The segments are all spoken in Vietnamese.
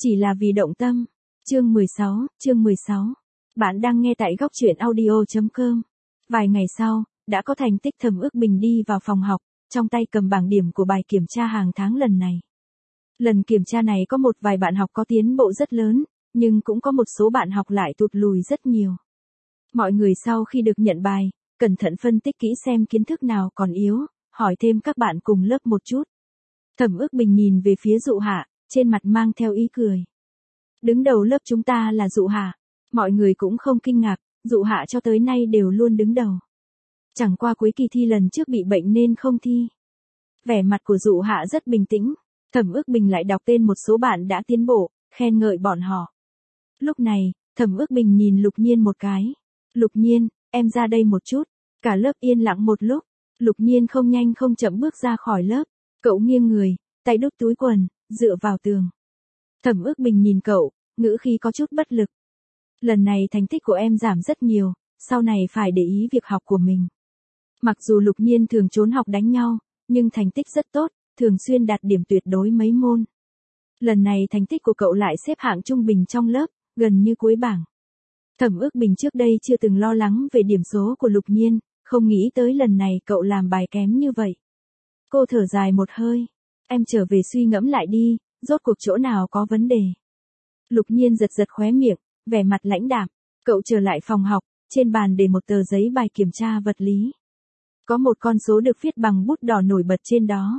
Chỉ là vì động tâm. Chương 16. Bạn đang nghe tại góc truyện audio.com. Vài ngày sau, đã có thành tích. Thẩm Ước Bình đi vào phòng học, trong tay cầm bảng điểm của bài kiểm tra hàng tháng lần này. Lần kiểm tra này có một vài bạn học có tiến bộ rất lớn, nhưng cũng có một số bạn học lại tụt lùi rất nhiều. Mọi người sau khi được nhận bài, cẩn thận phân tích kỹ xem kiến thức nào còn yếu, hỏi thêm các bạn cùng lớp một chút. Thẩm Ước Bình nhìn về phía Dụ Hạ, trên mặt mang theo ý cười. Đứng đầu lớp chúng ta là Dụ Hạ. Mọi người cũng không kinh ngạc, Dụ Hạ cho tới nay đều luôn đứng đầu. Chẳng qua cuối kỳ thi lần trước bị bệnh nên không thi. Vẻ mặt của Dụ Hạ rất bình tĩnh. Thẩm Ước Bình lại đọc tên một số bạn đã tiến bộ, khen ngợi bọn họ. Lúc này, Thẩm Ước Bình nhìn Lục Nhiên một cái. Lục Nhiên, em ra đây một chút. Cả lớp yên lặng một lúc. Lục Nhiên không nhanh không chậm bước ra khỏi lớp. Cậu nghiêng người, tay đút túi quần, dựa vào tường. Thẩm Ước Bình nhìn cậu, ngữ khí có chút bất lực. Lần này thành tích của em giảm rất nhiều, sau này phải để ý việc học của mình. Mặc dù Lục Nhiên thường trốn học đánh nhau, nhưng thành tích rất tốt, thường xuyên đạt điểm tuyệt đối mấy môn. Lần này thành tích của cậu lại xếp hạng trung bình trong lớp, gần như cuối bảng. Thẩm Ước Bình trước đây chưa từng lo lắng về điểm số của Lục Nhiên, không nghĩ tới lần này cậu làm bài kém như vậy. Cô thở dài một hơi. Em trở về suy ngẫm lại đi, rốt cuộc chỗ nào có vấn đề. Lục Nhiên giật giật khóe miệng, vẻ mặt lãnh đạm. Cậu trở lại phòng học, trên bàn để một tờ giấy bài kiểm tra vật lý. Có một con số được viết bằng bút đỏ nổi bật trên đó.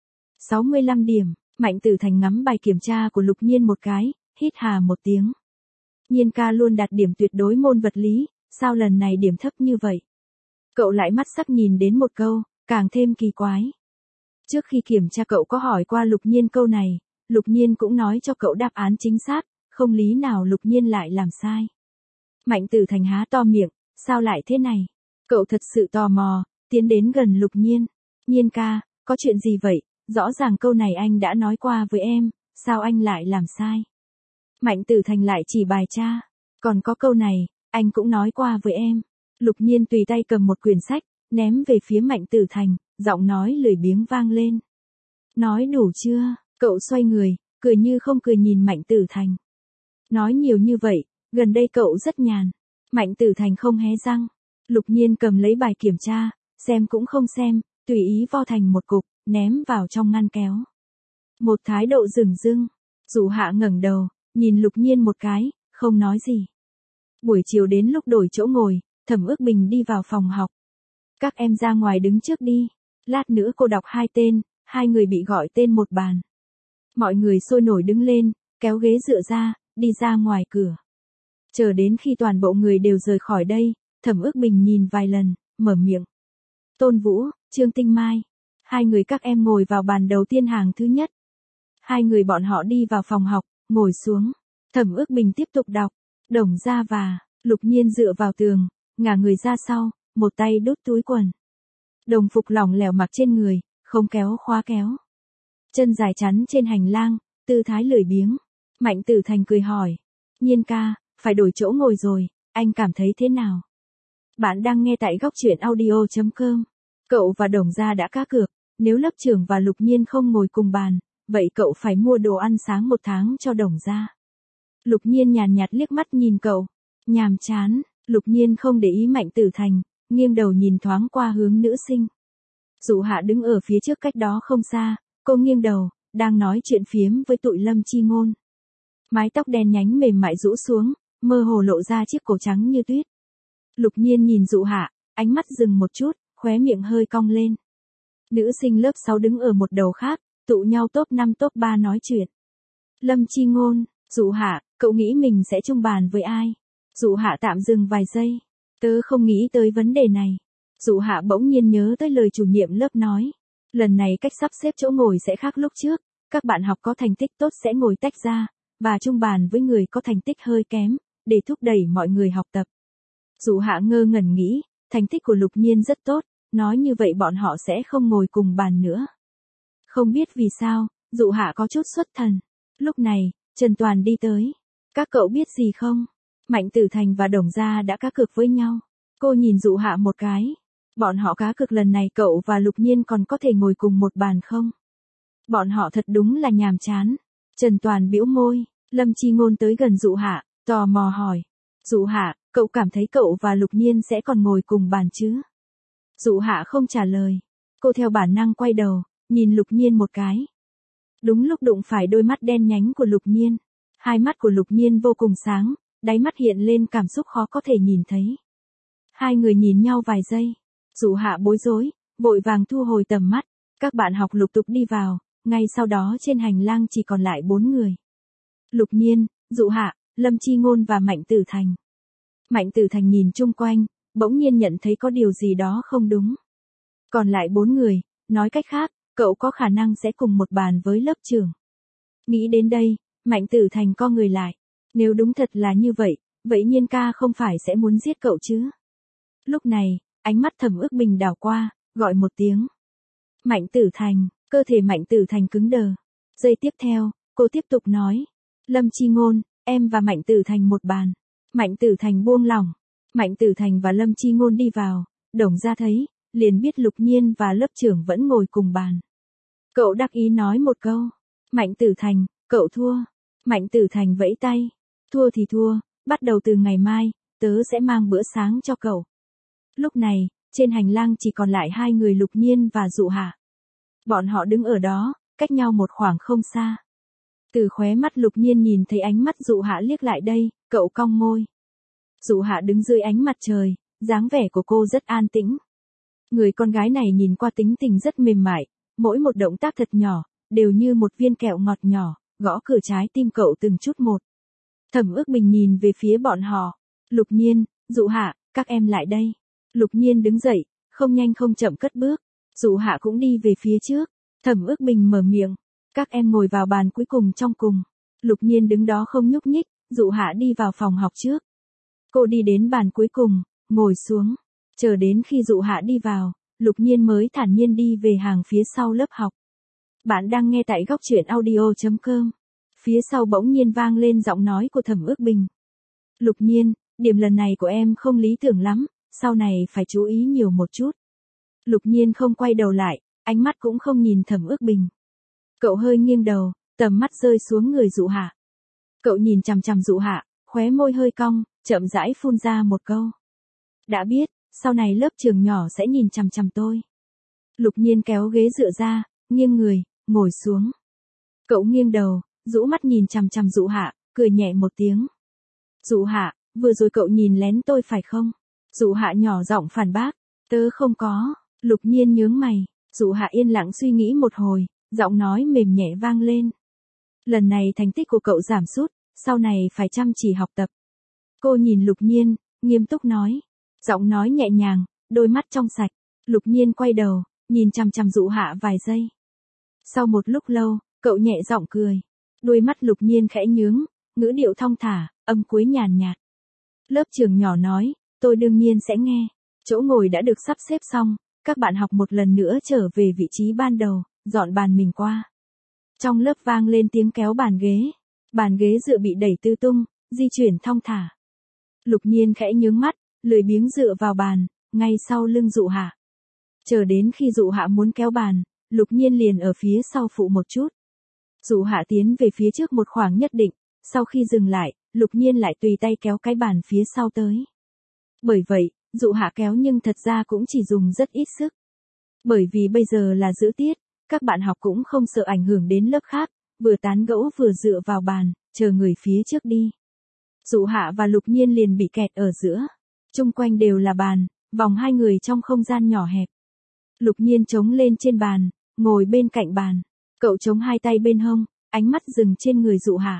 65 điểm. Mạnh Tử Thành ngắm bài kiểm tra của Lục Nhiên một cái, hít hà một tiếng. Nhiên ca luôn đạt điểm tuyệt đối môn vật lý, sao lần này điểm thấp như vậy? Cậu lại mắt sắc nhìn đến một câu, càng thêm kỳ quái. Trước khi kiểm tra cậu có hỏi qua Lục Nhiên câu này, Lục Nhiên cũng nói cho cậu đáp án chính xác, không lý nào Lục Nhiên lại làm sai. Mạnh Tử Thành há to miệng, sao lại thế này? Cậu thật sự tò mò, tiến đến gần Lục Nhiên. Nhiên ca, có chuyện gì vậy? Rõ ràng câu này anh đã nói qua với em, sao anh lại làm sai? Mạnh Tử Thành lại chỉ bài tra. Còn có câu này, anh cũng nói qua với em. Lục Nhiên tùy tay cầm một quyển sách, ném về phía Mạnh Tử Thành, giọng nói lười biếng vang lên. Nói đủ chưa? Cậu xoay người, cười như không cười nhìn Mạnh Tử Thành. Nói nhiều như vậy, gần đây cậu rất nhàn. Mạnh Tử Thành không hé răng. Lục Nhiên cầm lấy bài kiểm tra, xem cũng không xem, tùy ý vo thành một cục, ném vào trong ngăn kéo. Một thái độ dửng dưng. Dụ Hạ ngẩng đầu, nhìn Lục Nhiên một cái, không nói gì. Buổi chiều đến lúc đổi chỗ ngồi, Thẩm Ước Bình đi vào phòng học. Các em ra ngoài đứng trước đi. Lát nữa cô đọc 2 tên, 2 người bị gọi tên một bàn. Mọi người sôi nổi đứng lên, kéo ghế dựa ra, đi ra ngoài cửa. Chờ đến khi toàn bộ người đều rời khỏi đây, Thẩm Ước Bình nhìn vài lần, mở miệng. Tôn Vũ, Trương Tinh Mai. 2 người các em ngồi vào bàn đầu tiên hàng thứ nhất. 2 người bọn họ đi vào phòng học, ngồi xuống. Thẩm Ước Bình tiếp tục đọc. Đồng Gia và Lục Nhiên dựa vào tường, ngả người ra sau, một tay đút túi quần. Đồng phục lỏng lẻo mặc trên người, không kéo khóa kéo. Chân dài chắn trên hành lang, tư thái lười biếng. Mạnh Tử Thành cười hỏi. Nhiên ca, phải đổi chỗ ngồi rồi, anh cảm thấy thế nào? Bạn đang nghe tại góc truyện audio.com. Cậu và Đồng Gia đã cá cược, nếu lớp trưởng và Lục Nhiên không ngồi cùng bàn, vậy cậu phải mua đồ ăn sáng 1 tháng cho Đồng Gia. Lục Nhiên nhàn nhạt liếc mắt nhìn cậu. Nhàm chán. Lục Nhiên không để ý Mạnh Tử Thành, nghiêng đầu nhìn thoáng qua hướng nữ sinh. Dụ Hạ đứng ở phía trước cách đó không xa, cô nghiêng đầu, đang nói chuyện phiếm với tụi Lâm Chi Ngôn. Mái tóc đen nhánh mềm mại rũ xuống, mơ hồ lộ ra chiếc cổ trắng như tuyết. Lục Nhiên nhìn Dụ Hạ, ánh mắt dừng một chút, khóe miệng hơi cong lên. Nữ sinh lớp 6 đứng ở một đầu khác, tụ nhau top 5 top 3 nói chuyện. Lâm Chi Ngôn, Dụ Hạ, cậu nghĩ mình sẽ chung bàn với ai? Dụ Hạ tạm dừng vài giây. Tớ không nghĩ tới vấn đề này. Dụ Hạ bỗng nhiên nhớ tới lời chủ nhiệm lớp nói. Lần này cách sắp xếp chỗ ngồi sẽ khác lúc trước, các bạn học có thành tích tốt sẽ ngồi tách ra, và chung bàn với người có thành tích hơi kém, để thúc đẩy mọi người học tập. Dụ Hạ ngơ ngẩn nghĩ, thành tích của Lục Nhiên rất tốt, nói như vậy bọn họ sẽ không ngồi cùng bàn nữa. Không biết vì sao, Dụ Hạ có chút xuất thần. Lúc này, Trần Toàn đi tới. Các cậu biết gì không? Mạnh Tử Thành và Đồng Gia đã cá cược với nhau. Cô nhìn Dụ Hạ một cái. Bọn họ cá cược lần này cậu và Lục Nhiên còn có thể ngồi cùng một bàn không? Bọn họ thật đúng là nhàm chán. Trần Toàn bĩu môi. Lâm Chi Ngôn tới gần Dụ Hạ, tò mò hỏi. Dụ Hạ, cậu cảm thấy cậu và Lục Nhiên sẽ còn ngồi cùng bàn chứ? Dụ Hạ không trả lời. Cô theo bản năng quay đầu, nhìn Lục Nhiên một cái. Đúng lúc đụng phải đôi mắt đen nhánh của Lục Nhiên. Hai mắt của Lục Nhiên vô cùng sáng, đáy mắt hiện lên cảm xúc khó có thể nhìn thấy. Hai người nhìn nhau vài giây. Dụ Hạ bối rối, vội vàng thu hồi tầm mắt. Các bạn học lục tục đi vào, ngay sau đó trên hành lang chỉ còn lại 4 người. Lục Nhiên, Dụ Hạ, Lâm Chi Ngôn và Mạnh Tử Thành. Mạnh Tử Thành nhìn chung quanh, bỗng nhiên nhận thấy có điều gì đó không đúng. Còn lại 4 người, nói cách khác, cậu có khả năng sẽ cùng một bàn với lớp trưởng. Nghĩ đến đây, Mạnh Tử Thành co người lại. Nếu đúng thật là như vậy, vậy Nhiên ca không phải sẽ muốn giết cậu chứ? Lúc này, ánh mắt Thẩm Ước Bình đảo qua, gọi một tiếng. Mạnh Tử Thành, cơ thể Mạnh Tử Thành cứng đờ. Giây tiếp theo, cô tiếp tục nói. Lâm Chi Ngôn, em và Mạnh Tử Thành một bàn. Mạnh Tử Thành buông lỏng. Mạnh Tử Thành và Lâm Chi Ngôn đi vào, Đồng ra thấy, liền biết Lục Nhiên và lớp trưởng vẫn ngồi cùng bàn. Cậu đắc ý nói một câu. Mạnh Tử Thành, cậu thua. Mạnh Tử Thành vẫy tay. Thua thì thua, bắt đầu từ ngày mai, tớ sẽ mang bữa sáng cho cậu. Lúc này, trên hành lang chỉ còn lại 2 người Lục Nhiên và Dụ Hạ. Bọn họ đứng ở đó, cách nhau một khoảng không xa. Từ khóe mắt Lục Nhiên nhìn thấy ánh mắt Dụ Hạ liếc lại đây, cậu cong môi. Dụ Hạ đứng dưới ánh mặt trời, dáng vẻ của cô rất an tĩnh. Người con gái này nhìn qua tính tình rất mềm mại, mỗi một động tác thật nhỏ, đều như một viên kẹo ngọt nhỏ, gõ cửa trái tim cậu từng chút một. Thẩm Ước Bình nhìn về phía bọn họ. Lục Nhiên, Dụ Hạ, các em lại đây. Lục Nhiên đứng dậy, không nhanh không chậm cất bước. Dụ Hạ cũng đi về phía trước. Thẩm Ước Bình mở miệng. Các em ngồi vào bàn cuối cùng trong cùng. Lục Nhiên đứng đó không nhúc nhích, Dụ Hạ đi vào phòng học trước. Cô đi đến bàn cuối cùng, ngồi xuống. Chờ đến khi Dụ Hạ đi vào, Lục Nhiên mới thản nhiên đi về hàng phía sau lớp học. Bạn đang nghe tại góc truyện audio.com. Phía sau bỗng nhiên vang lên giọng nói của Thẩm Ước Bình. Lục Nhiên, điểm lần này của em không lý tưởng lắm, sau này phải chú ý nhiều một chút. Lục Nhiên không quay đầu lại, ánh mắt cũng không nhìn Thẩm Ước Bình. Cậu hơi nghiêng đầu, tầm mắt rơi xuống người Dụ Hạ. Cậu nhìn chằm chằm Dụ Hạ, khóe môi hơi cong, chậm rãi phun ra một câu. Đã biết, sau này lớp trường nhỏ sẽ nhìn chằm chằm tôi. Lục Nhiên kéo ghế dựa ra, nghiêng người, ngồi xuống. Cậu nghiêng đầu, rũ mắt nhìn chằm chằm Dụ Hạ, cười nhẹ một tiếng. Dụ Hạ, vừa rồi cậu nhìn lén tôi phải không? Dụ Hạ nhỏ giọng phản bác. Tớ không có. Lục Nhiên nhướng mày. Dụ Hạ yên lặng suy nghĩ một hồi, giọng nói mềm nhẹ vang lên. Lần này thành tích của cậu giảm sút, sau này phải chăm chỉ học tập. Cô nhìn Lục Nhiên, nghiêm túc nói. Giọng nói nhẹ nhàng, đôi mắt trong sạch. Lục Nhiên quay đầu, nhìn chằm chằm Dụ Hạ vài giây. Sau một lúc lâu, cậu nhẹ giọng cười. Đôi mắt Lục Nhiên khẽ nhướng, ngữ điệu thong thả, âm cuối nhàn nhạt. Lớp trưởng nhỏ nói, tôi đương nhiên sẽ nghe. Chỗ ngồi đã được sắp xếp xong, các bạn học một lần nữa trở về vị trí ban đầu, dọn bàn mình qua. Trong lớp vang lên tiếng kéo bàn ghế. Bàn ghế dựa bị đẩy tứ tung, di chuyển thong thả. Lục Nhiên khẽ nhướng mắt, lười biếng dựa vào bàn, ngay sau lưng Dụ Hạ. Chờ đến khi Dụ Hạ muốn kéo bàn, Lục Nhiên liền ở phía sau phụ một chút. Dụ Hạ tiến về phía trước một khoảng nhất định, sau khi dừng lại, Lục Nhiên lại tùy tay kéo cái bàn phía sau tới. Bởi vậy, Dụ Hạ kéo nhưng thật ra cũng chỉ dùng rất ít sức. Bởi vì bây giờ là giữa tiết, các bạn học cũng không sợ ảnh hưởng đến lớp khác, vừa tán gẫu vừa dựa vào bàn, chờ người phía trước đi. Dụ Hạ và Lục Nhiên liền bị kẹt ở giữa. Chung quanh đều là bàn, vòng 2 người trong không gian nhỏ hẹp. Lục Nhiên chống lên trên bàn, ngồi bên cạnh bàn. Cậu chống 2 tay bên hông, ánh mắt dừng trên người Dụ Hạ.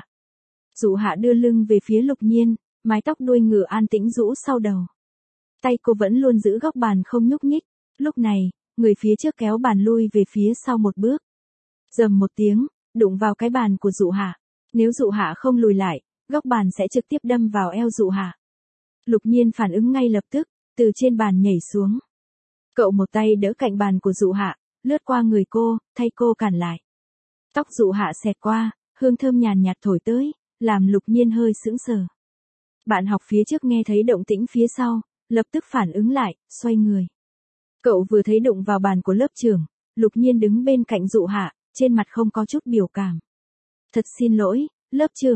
Dụ Hạ đưa lưng về phía Lục Nhiên, mái tóc đuôi ngựa an tĩnh rũ sau đầu. Tay cô vẫn luôn giữ góc bàn không nhúc nhích. Lúc này, người phía trước kéo bàn lui về phía sau một bước. Rầm một tiếng, đụng vào cái bàn của Dụ Hạ. Nếu Dụ Hạ không lùi lại, góc bàn sẽ trực tiếp đâm vào eo Dụ Hạ. Lục Nhiên phản ứng ngay lập tức, từ trên bàn nhảy xuống. Cậu một tay đỡ cạnh bàn của Dụ Hạ, lướt qua người cô, thay cô cản lại. Tóc Dụ Hạ xẹt qua, hương thơm nhàn nhạt thổi tới, làm Lục Nhiên hơi sững sờ. Bạn học phía trước nghe thấy động tĩnh phía sau, lập tức phản ứng lại, xoay người. Cậu vừa thấy đụng vào bàn của lớp trưởng, Lục Nhiên đứng bên cạnh Dụ Hạ, trên mặt không có chút biểu cảm. Thật xin lỗi, lớp trưởng.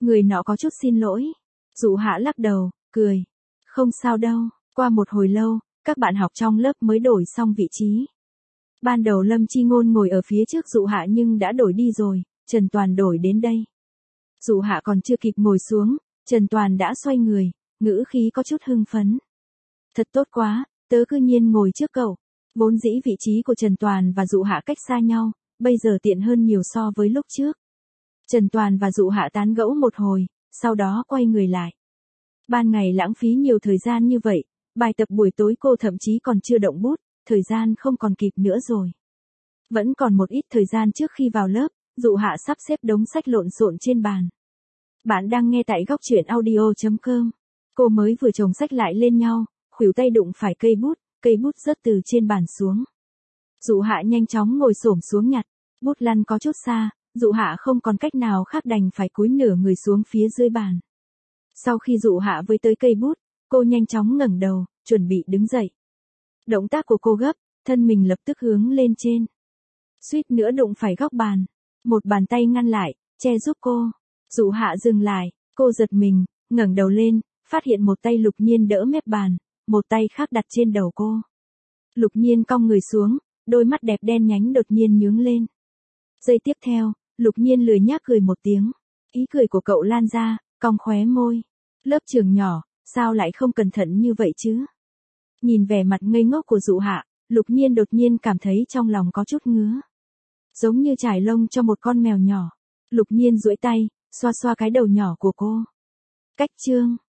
Người nọ có chút xin lỗi. Dụ Hạ lắc đầu, cười. Không sao đâu, qua một hồi lâu, các bạn học trong lớp mới đổi xong vị trí. Ban đầu Lâm Chi Ngôn ngồi ở phía trước Dụ Hạ nhưng đã đổi đi rồi, Trần Toàn đổi đến đây. Dụ Hạ còn chưa kịp ngồi xuống, Trần Toàn đã xoay người, ngữ khí có chút hưng phấn. Thật tốt quá, tớ cư nhiên ngồi trước cậu. Vốn dĩ vị trí của Trần Toàn và Dụ Hạ cách xa nhau, bây giờ tiện hơn nhiều so với lúc trước. Trần Toàn và Dụ Hạ tán gẫu một hồi, sau đó quay người lại. Ban ngày lãng phí nhiều thời gian như vậy, bài tập buổi tối cô thậm chí còn chưa động bút, thời gian không còn kịp nữa rồi. Vẫn còn một ít thời gian trước khi vào lớp, Dụ Hạ sắp xếp đống sách lộn xộn trên bàn. Bạn đang nghe tại góc truyện audio.com. Cô mới vừa chồng sách lại lên nhau, khuỷu tay đụng phải cây bút rớt từ trên bàn xuống. Dụ Hạ nhanh chóng ngồi xổm xuống nhặt, bút lăn có chút xa, Dụ Hạ không còn cách nào khác đành phải cúi nửa người xuống phía dưới bàn. Sau khi Dụ Hạ với tới cây bút, cô nhanh chóng ngẩng đầu, chuẩn bị đứng dậy. Động tác của cô gấp, thân mình lập tức hướng lên trên. Suýt nữa đụng phải góc bàn. Một bàn tay ngăn lại, che giúp cô. Dụ Hạ dừng lại, cô giật mình, ngẩng đầu lên, phát hiện một tay Lục Nhiên đỡ mép bàn, một tay khác đặt trên đầu cô. Lục Nhiên cong người xuống, đôi mắt đẹp đen nhánh đột nhiên nhướng lên. Giây tiếp theo, Lục Nhiên lười nhác cười một tiếng. Ý cười của cậu lan ra, cong khóe môi. Lớp trường nhỏ, sao lại không cẩn thận như vậy chứ? Nhìn vẻ mặt ngây ngốc của Dụ Hạ, Lục Nhiên đột nhiên cảm thấy trong lòng có chút ngứa. Giống như trải lông cho một con mèo nhỏ. Lục Nhiên duỗi tay, xoa xoa cái đầu nhỏ của cô. Cách chương.